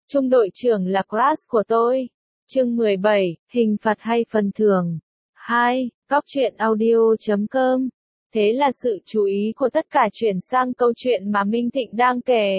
Trung đội trưởng là crush của tôi. Chương 17, hình phạt hay phần thưởng. 2. Góc truyện audio.com. Thế là sự chú ý của tất cả chuyển sang câu chuyện mà Minh Thịnh đang kể.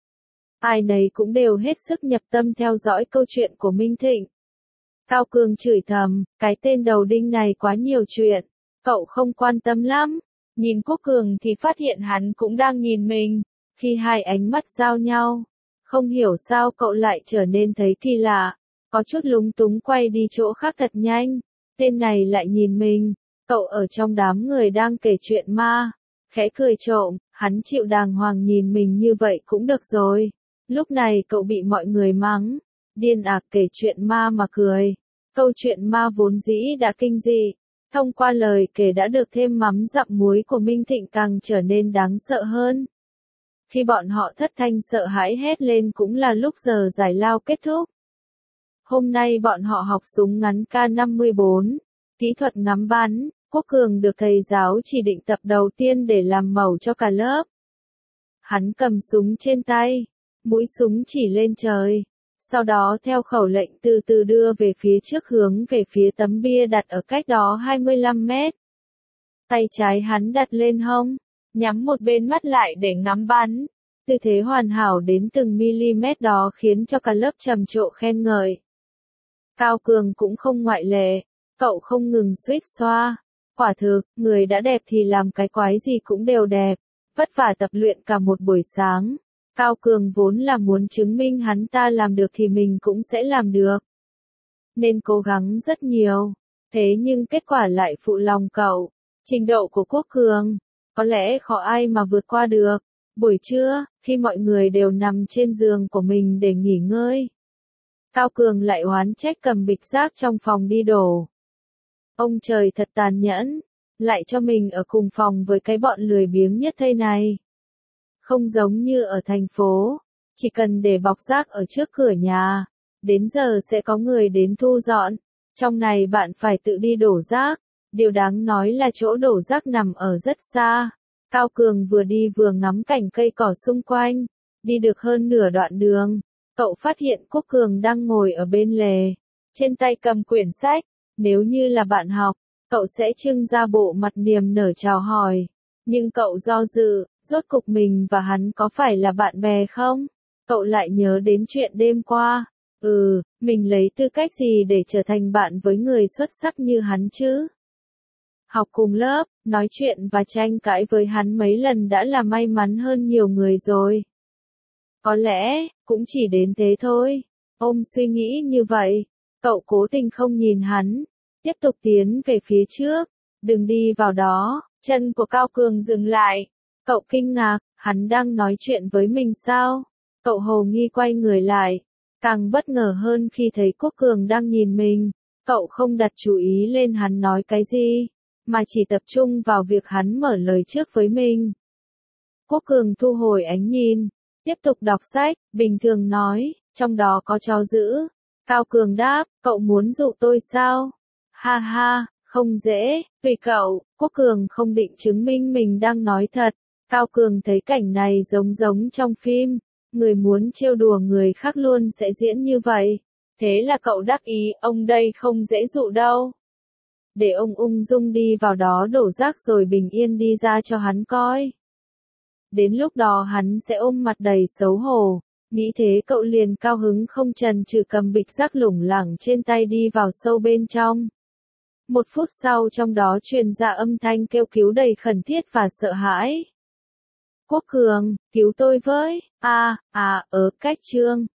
Ai nấy cũng đều hết sức nhập tâm theo dõi câu chuyện của Minh Thịnh. Cao Cường chửi thầm, cái tên đầu đinh này quá nhiều chuyện, cậu không quan tâm lắm. Nhìn Quốc Cường thì phát hiện hắn cũng đang nhìn mình, khi hai ánh mắt giao nhau. Không hiểu sao cậu lại trở nên thấy kỳ lạ, có chút lúng túng quay đi chỗ khác thật nhanh. Tên này lại nhìn mình, cậu ở trong đám người đang kể chuyện ma, khẽ cười trộm, hắn chịu đàng hoàng nhìn mình như vậy cũng được rồi. Lúc này cậu bị mọi người mắng, điên kể chuyện ma mà cười. Câu chuyện ma vốn dĩ đã kinh dị, thông qua lời kể đã được thêm mắm dặm muối của Minh Thịnh càng trở nên đáng sợ hơn. Khi bọn họ thất thanh sợ hãi hét lên cũng là lúc giờ giải lao kết thúc. Hôm nay bọn họ học súng ngắn K54, kỹ thuật ngắm bắn. Quốc Cường được thầy giáo chỉ định tập đầu tiên để làm mẫu cho cả lớp. Hắn cầm súng trên tay, mũi súng chỉ lên trời, sau đó theo khẩu lệnh từ từ đưa về phía trước hướng về phía tấm bia đặt ở cách đó 25 mét. Tay trái hắn đặt lên hông, nhắm một bên mắt lại để ngắm bắn. Tư thế hoàn hảo đến từng mm đó khiến cho cả lớp trầm trồ khen ngợi. Cao Cường cũng không ngoại lệ, cậu không ngừng xuýt xoa. Quả thực, người đã đẹp thì làm cái quái gì cũng đều đẹp. Vất vả tập luyện cả một buổi sáng. Cao Cường vốn là muốn chứng minh hắn ta làm được thì mình cũng sẽ làm được. Nên cố gắng rất nhiều. Thế nhưng kết quả lại phụ lòng cậu. Trình độ của Quốc Cường, có lẽ khó ai mà vượt qua được. Buổi trưa, khi mọi người đều nằm trên giường của mình để nghỉ ngơi, Cao Cường lại oán trách cầm bịch rác trong phòng đi đổ. Ông trời thật tàn nhẫn, lại cho mình ở cùng phòng với cái bọn lười biếng nhất thế này. Không giống như ở thành phố, chỉ cần để bọc rác ở trước cửa nhà, đến giờ sẽ có người đến thu dọn. Trong này bạn phải tự đi đổ rác, điều đáng nói là chỗ đổ rác nằm ở rất xa. Cao Cường vừa đi vừa ngắm cảnh cây cỏ xung quanh, đi được hơn nửa đoạn đường, cậu phát hiện Quốc Cường đang ngồi ở bên lề, trên tay cầm quyển sách. Nếu như là bạn học, cậu sẽ trưng ra bộ mặt niềm nở chào hỏi. Nhưng cậu do dự, rốt cục mình và hắn có phải là bạn bè không? Cậu lại nhớ đến chuyện đêm qua. Mình lấy tư cách gì để trở thành bạn với người xuất sắc như hắn chứ? Học cùng lớp, nói chuyện và tranh cãi với hắn mấy lần đã là may mắn hơn nhiều người rồi. Có lẽ, cũng chỉ đến thế thôi. Ông suy nghĩ như vậy. Cậu cố tình không nhìn hắn, tiếp tục tiến về phía trước, đừng đi vào đó. Chân của Cao Cường dừng lại, cậu kinh ngạc, hắn đang nói chuyện với mình sao? Cậu hồ nghi quay người lại, càng bất ngờ hơn khi thấy Quốc Cường đang nhìn mình. Cậu không đặt chú ý lên hắn nói cái gì, mà chỉ tập trung vào việc hắn mở lời trước với mình. Quốc Cường thu hồi ánh nhìn, tiếp tục đọc sách, bình thường nói, trong đó có chó dữ. Cao Cường đáp, cậu muốn dụ tôi sao? Ha ha, không dễ, tùy cậu. Quốc Cường không định chứng minh mình đang nói thật. Cao Cường thấy cảnh này giống trong phim, người muốn trêu đùa người khác luôn sẽ diễn như vậy. Thế là cậu đắc ý, ông đây không dễ dụ đâu. Để ông ung dung đi vào đó đổ rác rồi bình yên đi ra cho hắn coi. Đến lúc đó hắn sẽ ôm mặt đầy xấu hổ. Nghĩ thế cậu liền cao hứng không chần chừ cầm bịch rác lủng lẳng trên tay đi vào sâu bên trong. 1 phút sau trong đó truyền ra âm thanh kêu cứu đầy khẩn thiết và sợ hãi. Quốc Cường, cứu tôi với, cách chương.